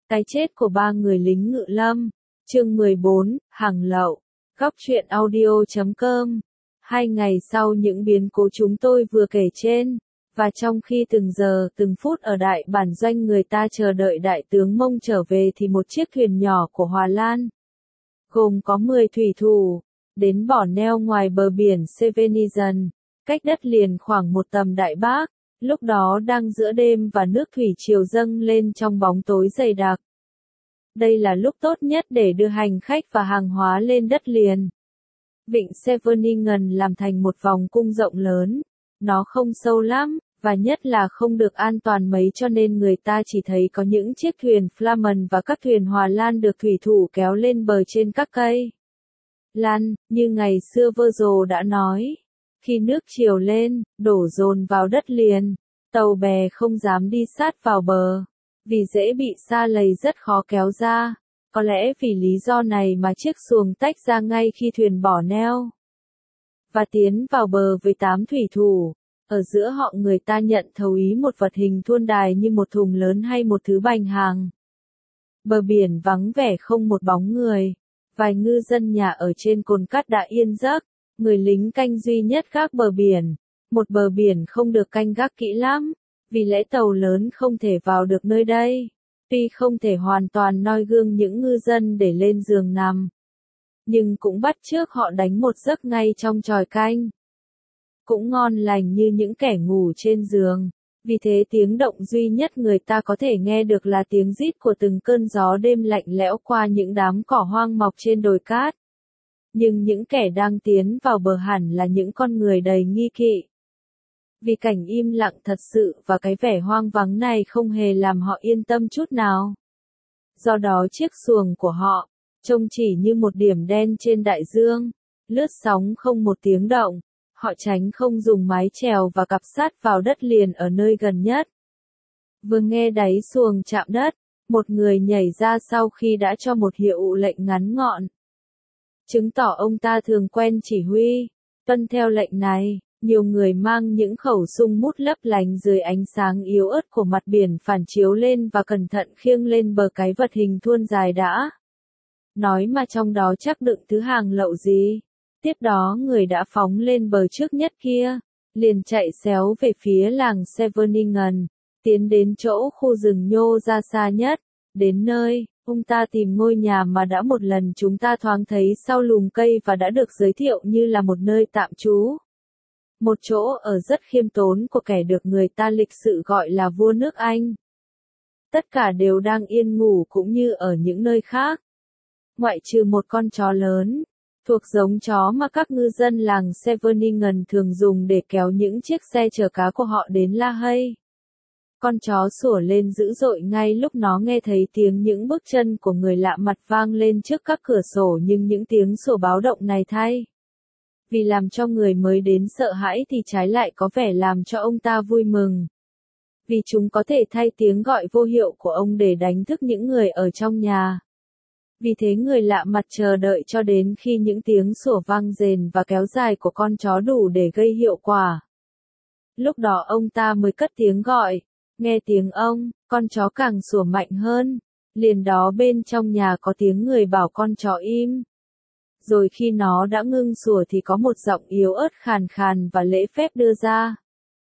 Cái chết của ba người lính ngự lâm. Chương 14, hàng lậu. Góc truyện audio.com. 2 ngày sau những biến cố chúng tôi vừa kể trên, và trong khi từng giờ từng phút ở đại bản doanh người ta chờ đợi đại tướng Mông trở về thì một chiếc thuyền nhỏ của Hòa Lan, gồm có 10 thủy thủ, đến bỏ neo ngoài bờ biển Scheveningen, cách đất liền khoảng một tầm đại bác, lúc đó đang giữa đêm và nước thủy triều dâng lên trong bóng tối dày đặc. Đây là lúc tốt nhất để đưa hành khách và hàng hóa lên đất liền. Vịnh Scheveningen làm thành một vòng cung rộng lớn, nó không sâu lắm, và nhất là không được an toàn mấy cho nên người ta chỉ thấy có những chiếc thuyền Flamen và các thuyền Hòa Lan được thủy thủ kéo lên bờ trên các cây lan, như ngày xưa Virgil đã nói. Khi nước triều lên, đổ dồn vào đất liền, tàu bè không dám đi sát vào bờ, vì dễ bị sa lầy rất khó kéo ra. Có lẽ vì lý do này mà chiếc xuồng tách ra ngay khi thuyền bỏ neo và tiến vào bờ với 8 thủy thủ. Ở giữa họ người ta nhận thấu ý một vật hình thuôn đài như một thùng lớn hay một thứ bành hàng. Bờ biển vắng vẻ không một bóng người. Vài ngư dân nhà ở trên cồn cát đã yên giấc. Người lính canh duy nhất gác bờ biển. Một bờ biển không được canh gác kỹ lắm, vì lẽ tàu lớn không thể vào được nơi đây. Tuy không thể hoàn toàn noi gương những ngư dân để lên giường nằm, nhưng cũng bắt chước họ đánh một giấc ngay trong chòi canh. Cũng ngon lành như những kẻ ngủ trên giường. Vì thế tiếng động duy nhất người ta có thể nghe được là tiếng rít của từng cơn gió đêm lạnh lẽo qua những đám cỏ hoang mọc trên đồi cát. Nhưng những kẻ đang tiến vào bờ hẳn là những con người đầy nghi kỵ. Vì cảnh im lặng thật sự và cái vẻ hoang vắng này không hề làm họ yên tâm chút nào. Do đó chiếc xuồng của họ, trông chỉ như một điểm đen trên đại dương, lướt sóng không một tiếng động. Họ tránh không dùng mái chèo và cặp sát vào đất liền ở nơi gần nhất. Vừa nghe đáy xuồng chạm đất, một người nhảy ra sau khi đã cho một hiệu lệnh ngắn gọn, chứng tỏ ông ta thường quen chỉ huy. Tuân theo lệnh này, nhiều người mang những khẩu súng mút lấp lánh dưới ánh sáng yếu ớt của mặt biển phản chiếu lên và cẩn thận khiêng lên bờ cái vật hình thuôn dài đã. Nói mà trong đó chắc đựng thứ hàng lậu gì. Tiếp đó người đã phóng lên bờ trước nhất kia, liền chạy xéo về phía làng Scheveningen, tiến đến chỗ khu rừng nhô ra xa nhất. Đến nơi, ông ta tìm ngôi nhà mà đã một lần chúng ta thoáng thấy sau lùm cây và đã được giới thiệu như là một nơi tạm trú. Một chỗ ở rất khiêm tốn của kẻ được người ta lịch sự gọi là vua nước Anh. Tất cả đều đang yên ngủ cũng như ở những nơi khác. Ngoại trừ một con chó lớn, thuộc giống chó mà các ngư dân làng Scheveningen thường dùng để kéo những chiếc xe chở cá của họ đến La Haye. Con chó sủa lên dữ dội ngay lúc nó nghe thấy tiếng những bước chân của người lạ mặt vang lên trước các cửa sổ, nhưng những tiếng sủa báo động này thay vì làm cho người mới đến sợ hãi thì trái lại có vẻ làm cho ông ta vui mừng. Vì chúng có thể thay tiếng gọi vô hiệu của ông để đánh thức những người ở trong nhà. Vì thế người lạ mặt chờ đợi cho đến khi những tiếng sủa vang rền và kéo dài của con chó đủ để gây hiệu quả. Lúc đó ông ta mới cất tiếng gọi. Nghe tiếng ông, con chó càng sủa mạnh hơn. Liền đó bên trong nhà có tiếng người bảo con chó im. Rồi khi nó đã ngưng sủa thì có một giọng yếu ớt khàn khàn và lễ phép đưa ra.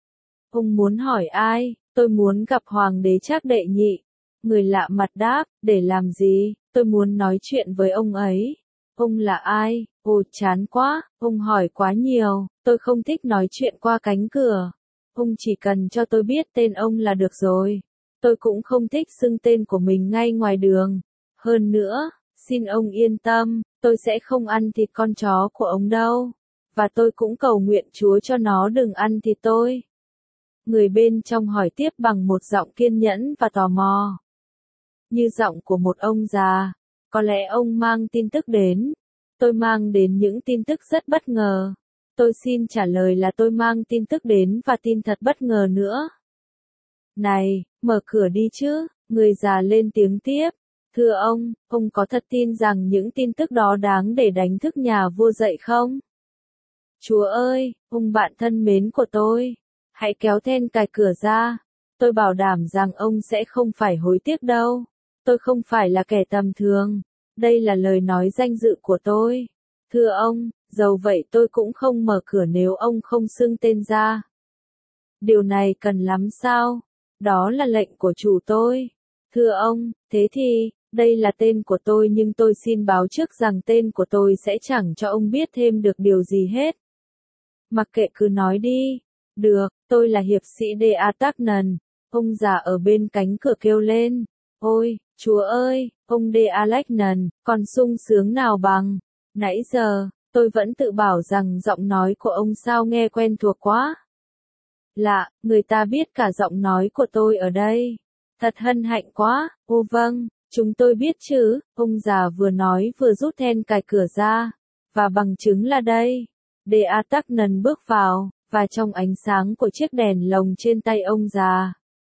Ông muốn hỏi ai? Tôi muốn gặp Hoàng đế Trác Đệ Nhị. Người lạ mặt đáp, để làm gì? Tôi muốn nói chuyện với ông ấy. Ông là ai? Ồ chán quá, ông hỏi quá nhiều, tôi không thích nói chuyện qua cánh cửa. Ông chỉ cần cho tôi biết tên ông là được rồi. Tôi cũng không thích xưng tên của mình ngay ngoài đường. Hơn nữa, xin ông yên tâm, tôi sẽ không ăn thịt con chó của ông đâu. Và tôi cũng cầu nguyện Chúa cho nó đừng ăn thịt tôi. Người bên trong hỏi tiếp bằng một giọng kiên nhẫn và tò mò. Như giọng của một ông già. Có lẽ ông mang tin tức đến. Tôi mang đến những tin tức rất bất ngờ. Tôi xin trả lời là tôi mang tin tức đến và tin thật bất ngờ nữa. Này, mở cửa đi chứ, người già lên tiếng tiếp. Thưa ông có thật tin rằng những tin tức đó đáng để đánh thức nhà vua dậy không? Chúa ơi, ông bạn thân mến của tôi, hãy kéo then cài cửa ra. Tôi bảo đảm rằng ông sẽ không phải hối tiếc đâu. tôi không phải là kẻ tầm thường. Đây là lời nói danh dự của tôi. Thưa ông, dầu vậy tôi cũng không mở cửa nếu ông không xưng tên ra. Điều này cần lắm sao? Đó là lệnh của chủ tôi. Thưa ông, thế thì, đây là tên của tôi nhưng tôi xin báo trước rằng tên của tôi sẽ chẳng cho ông biết thêm được điều gì hết. Mặc kệ cứ nói đi. Được, tôi là hiệp sĩ D.A. Tacnan. Ông già ở bên cánh cửa kêu lên. Ôi, Chúa ơi, ông D.A. Tacnan, còn sung sướng nào bằng. Nãy giờ, tôi vẫn tự bảo rằng giọng nói của ông sao nghe quen thuộc quá. Lạ, người ta biết cả giọng nói của tôi ở đây. Thật hân hạnh quá, ô vâng, chúng tôi biết chứ, ông già vừa nói vừa rút then cài cửa ra. Và bằng chứng là đây. D.A. Tacnan bước vào, và trong ánh sáng của chiếc đèn lồng trên tay ông già,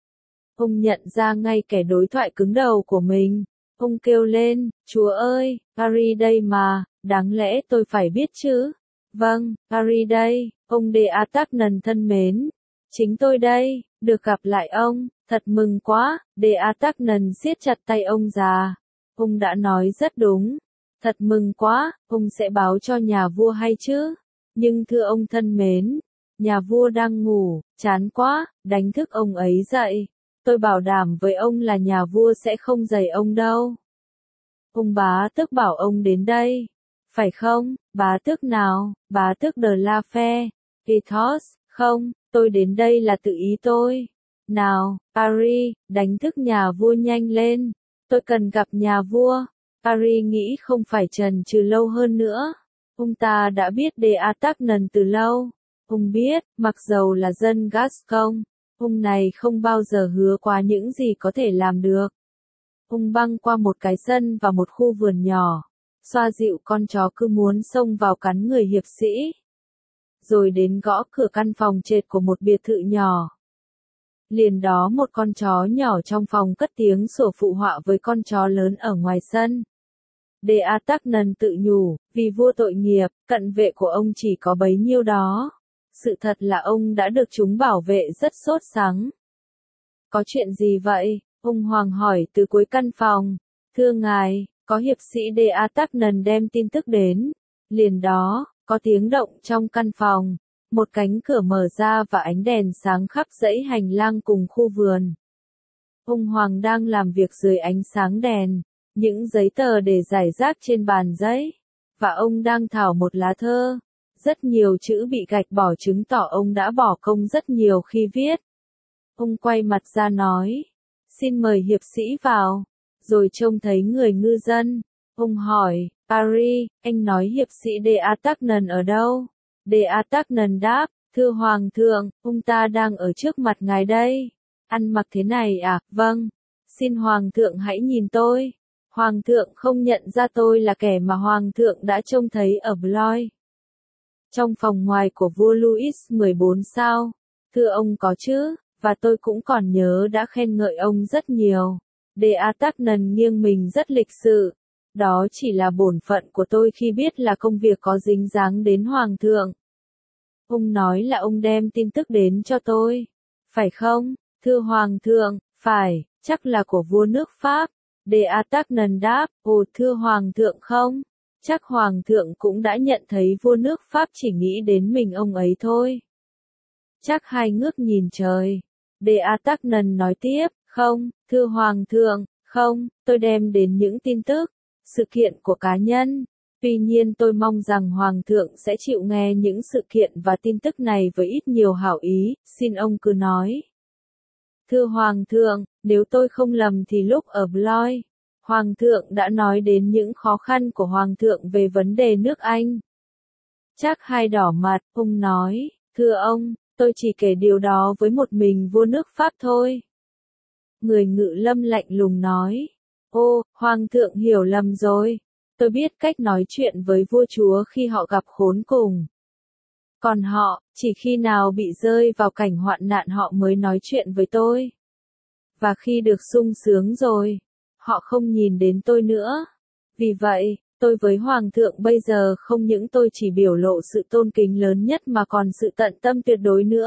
ông nhận ra ngay kẻ đối thoại cứng đầu của mình. Ông kêu lên, Chúa ơi, Harry đây mà, đáng lẽ tôi phải biết chứ. Vâng, Harry đây, ông D.A. Tacnan thân mến. Chính tôi đây, được gặp lại ông, thật mừng quá. D.A. Tacnan siết chặt tay ông già. Ông đã nói rất đúng. Thật mừng quá, ông sẽ báo cho nhà vua hay chứ. Nhưng thưa ông thân mến, nhà vua đang ngủ, chán quá, đánh thức ông ấy dậy. Tôi bảo đảm với ông là nhà vua sẽ không giày ông đâu. Ông bá tước bảo ông đến đây. Phải không, bá tước nào, bá tước de la Fère, Athos, không, tôi đến đây là tự ý tôi. Nào, Harry, đánh thức nhà vua nhanh lên. Tôi cần gặp nhà vua. Harry nghĩ không phải chần chừ lâu hơn nữa. Ông ta đã biết D.A. Tacnan từ lâu. Ông biết, mặc dầu là dân Gascon, ông này không bao giờ hứa qua những gì có thể làm được. Ông băng qua một cái sân và một khu vườn nhỏ, xoa dịu con chó cứ muốn xông vào cắn người hiệp sĩ. Rồi đến gõ cửa căn phòng trệt của một biệt thự nhỏ. Liền đó một con chó nhỏ trong phòng cất tiếng sủa phụ họa với con chó lớn ở ngoài sân. D.A. Tacnan tự nhủ, vì vua tội nghiệp, cận vệ của ông chỉ có bấy nhiêu đó. Sự thật là ông đã được chúng bảo vệ rất sốt sắng. Có chuyện gì vậy? Ông Hoàng hỏi từ cuối căn phòng. Thưa ngài, có hiệp sĩ D.A. Tacnan đem tin tức đến. Liền đó, có tiếng động trong căn phòng. Một cánh cửa mở ra và ánh đèn sáng khắp dãy hành lang cùng khu vườn. Ông Hoàng đang làm việc dưới ánh sáng đèn. Những giấy tờ để rải rác trên bàn giấy. Và ông đang thảo một lá thơ. Rất nhiều chữ bị gạch bỏ chứng tỏ ông đã bỏ công rất nhiều khi viết. Ông quay mặt ra nói. Xin mời hiệp sĩ vào. Rồi trông thấy người ngư dân. Ông hỏi, Harry, anh nói hiệp sĩ D.A. Tacnan ở đâu? D.A. Tacnan đáp, thưa Hoàng thượng, ông ta đang ở trước mặt ngài đây. Ăn mặc thế này à? Vâng. Xin Hoàng thượng hãy nhìn tôi. Hoàng thượng không nhận ra tôi là kẻ mà Hoàng thượng đã trông thấy ở Blois. Trong phòng ngoài của vua Louis XIV sao? Thưa ông có chứ, và tôi cũng còn nhớ đã khen ngợi ông rất nhiều. D.A. Tacnan nghiêng mình rất lịch sự. Đó chỉ là bổn phận của tôi khi biết là công việc có dính dáng đến Hoàng thượng. Ông nói là ông đem tin tức đến cho tôi. Phải không? Thưa Hoàng thượng, phải, chắc là của vua nước Pháp. D.A. Tacnan đáp, ồ thưa Hoàng thượng không? Chắc Hoàng thượng cũng đã nhận thấy vua nước Pháp chỉ nghĩ đến mình ông ấy thôi. Chắc hai ngước nhìn trời. D.A. Tacnan nói tiếp, không, thưa Hoàng thượng, không, tôi đem đến những tin tức, sự kiện của cá nhân. Tuy nhiên tôi mong rằng Hoàng thượng sẽ chịu nghe những sự kiện và tin tức này với ít nhiều hảo ý, xin ông cứ nói. Thưa Hoàng thượng, nếu tôi không lầm thì lúc ở Blois, Hoàng thượng đã nói đến những khó khăn của Hoàng thượng về vấn đề nước Anh. Chắc hai đỏ mặt, ông nói, thưa ông, tôi chỉ kể điều đó với một mình vua nước Pháp thôi. Người ngự lâm lạnh lùng nói, ô, Hoàng thượng hiểu lầm rồi. Tôi biết cách nói chuyện với vua chúa khi họ gặp khốn cùng. Còn họ, chỉ khi nào bị rơi vào cảnh hoạn nạn họ mới nói chuyện với tôi. Và khi được sung sướng rồi, họ không nhìn đến tôi nữa. Vì vậy, tôi với Hoàng thượng bây giờ không những tôi chỉ biểu lộ sự tôn kính lớn nhất mà còn sự tận tâm tuyệt đối nữa.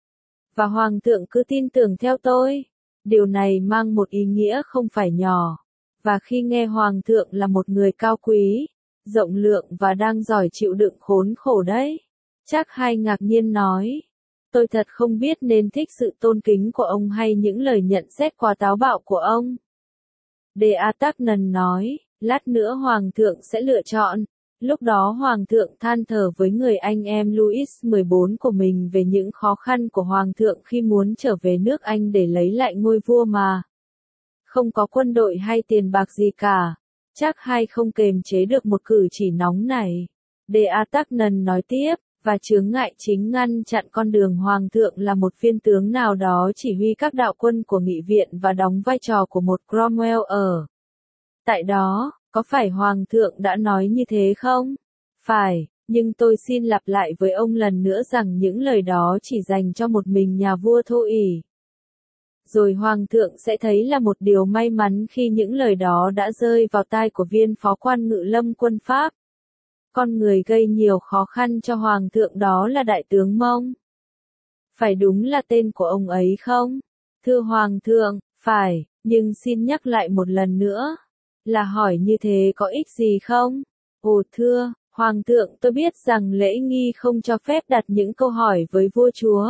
Và Hoàng thượng cứ tin tưởng theo tôi. Điều này mang một ý nghĩa không phải nhỏ. Và khi nghe Hoàng thượng là một người cao quý, rộng lượng và đang giỏi chịu đựng khốn khổ đấy. Chắc Hai ngạc nhiên nói. Tôi thật không biết nên thích sự tôn kính của ông hay những lời nhận xét quá táo bạo của ông. D.A. Tacnan nói, lát nữa Hoàng thượng sẽ lựa chọn. Lúc đó Hoàng thượng than thở với người anh em Louis XIV của mình về những khó khăn của Hoàng thượng khi muốn trở về nước Anh để lấy lại ngôi vua mà. Không có quân đội hay tiền bạc gì cả. Chắc Hai không kềm chế được một cử chỉ nóng này. D.A. Tacnan nói tiếp, và chướng ngại chính ngăn chặn con đường Hoàng thượng là một viên tướng nào đó chỉ huy các đạo quân của nghị viện và đóng vai trò của một Cromwell ở tại đó. Có phải Hoàng thượng đã nói như thế không? Phải, nhưng tôi xin lặp lại với ông lần nữa rằng những lời đó chỉ dành cho một mình nhà vua thôi ỷ. Rồi Hoàng thượng sẽ thấy là một điều may mắn khi những lời đó đã rơi vào tai của viên phó quan ngự lâm quân Pháp. Con người gây nhiều khó khăn cho Hoàng thượng đó là Đại tướng Mông. Phải đúng là tên của ông ấy không? Thưa Hoàng thượng, phải, nhưng xin nhắc lại một lần nữa. Là hỏi như thế có ích gì không? Ồ thưa, Hoàng thượng, tôi biết rằng lễ nghi không cho phép đặt những câu hỏi với vua chúa.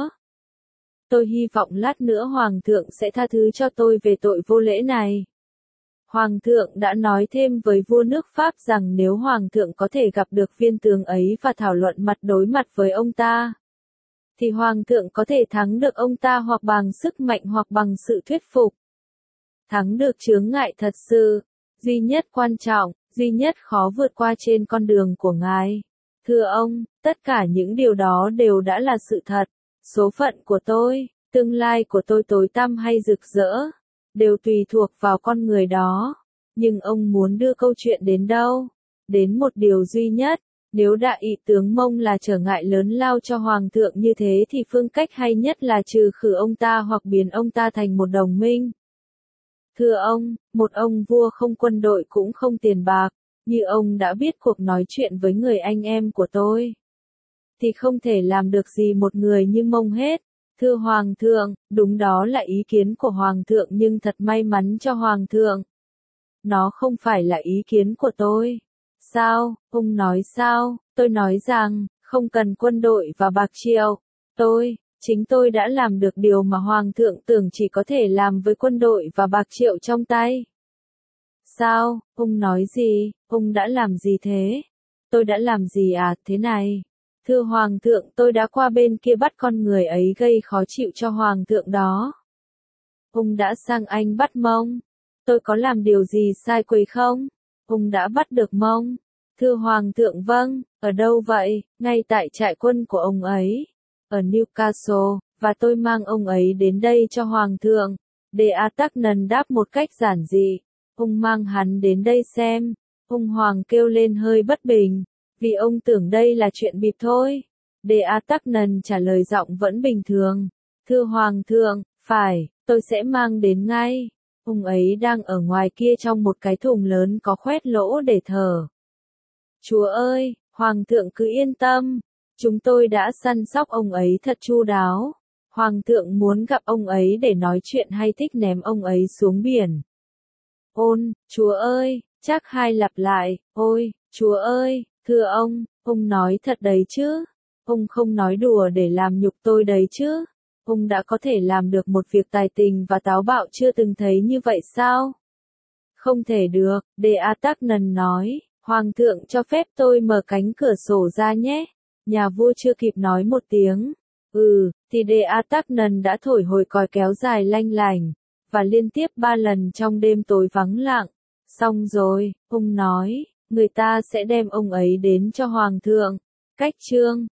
Tôi hy vọng lát nữa Hoàng thượng sẽ tha thứ cho tôi về tội vô lễ này. Hoàng thượng đã nói thêm với vua nước Pháp rằng nếu Hoàng thượng có thể gặp được viên tướng ấy và thảo luận mặt đối mặt với ông ta, thì Hoàng thượng có thể thắng được ông ta hoặc bằng sức mạnh hoặc bằng sự thuyết phục. Thắng được chướng ngại thật sự, duy nhất quan trọng, duy nhất khó vượt qua trên con đường của Ngài. Thưa ông, tất cả những điều đó đều đã là sự thật. Số phận của tôi, tương lai của tôi tối tăm hay rực rỡ, đều tùy thuộc vào con người đó. Nhưng ông muốn đưa câu chuyện đến đâu? Đến một điều duy nhất. Nếu đại tướng Mông là trở ngại lớn lao cho Hoàng thượng như thế thì phương cách hay nhất là trừ khử ông ta hoặc biến ông ta thành một đồng minh. Thưa ông, một ông vua không quân đội cũng không tiền bạc, như ông đã biết cuộc nói chuyện với người anh em của tôi, thì không thể làm được gì một người như Mông hết. Thưa Hoàng thượng, đúng đó là ý kiến của Hoàng thượng nhưng thật may mắn cho Hoàng thượng. Nó không phải là ý kiến của tôi. Sao, ông nói sao? Tôi nói rằng, không cần quân đội và bạc triệu. Chính tôi đã làm được điều mà Hoàng thượng tưởng chỉ có thể làm với quân đội và bạc triệu trong tay. Sao, ông nói gì? Ông đã làm gì thế? Tôi đã làm gì à, thế này? Thưa Hoàng thượng, tôi đã qua bên kia bắt con người ấy gây khó chịu cho Hoàng thượng đó. Ông đã sang Anh bắt Mông. Tôi có làm điều gì sai quấy không? Ông đã bắt được Mông. Thưa Hoàng thượng vâng, ở đâu vậy? Ngay tại trại quân của ông ấy. Ở Newcastle, và tôi mang ông ấy đến đây cho Hoàng thượng. D.A. Tacnan đáp một cách giản dị. Ông mang hắn đến đây xem. Ông Hoàng kêu lên hơi bất bình, vì ông tưởng đây là chuyện bịp thôi. D.A. Tacnan trả lời giọng vẫn bình thường. Thưa Hoàng thượng, phải, tôi sẽ mang đến ngay. Ông ấy đang ở ngoài kia trong một cái thùng lớn có khoét lỗ để thở. Chúa ơi, Hoàng thượng cứ yên tâm. Chúng tôi đã săn sóc ông ấy thật chu đáo. Hoàng thượng muốn gặp ông ấy để nói chuyện hay thích ném ông ấy xuống biển. Ôn, Chúa ơi, chắc Hai lặp lại, ôi, Chúa ơi, thưa ông nói thật đấy chứ. Ông không nói đùa để làm nhục tôi đấy chứ. Ông đã có thể làm được một việc tài tình và táo bạo chưa từng thấy như vậy sao? Không thể được, D.A. Tacnan nói, Hoàng thượng cho phép tôi mở cánh cửa sổ ra nhé. Nhà vua chưa kịp nói một tiếng. Thì D.A. Tacnan đã thổi hồi còi kéo dài lanh lảnh, và liên tiếp 3 lần trong đêm tối vắng lặng. Xong rồi, ông nói, người ta sẽ đem ông ấy đến cho Hoàng thượng. Cách chương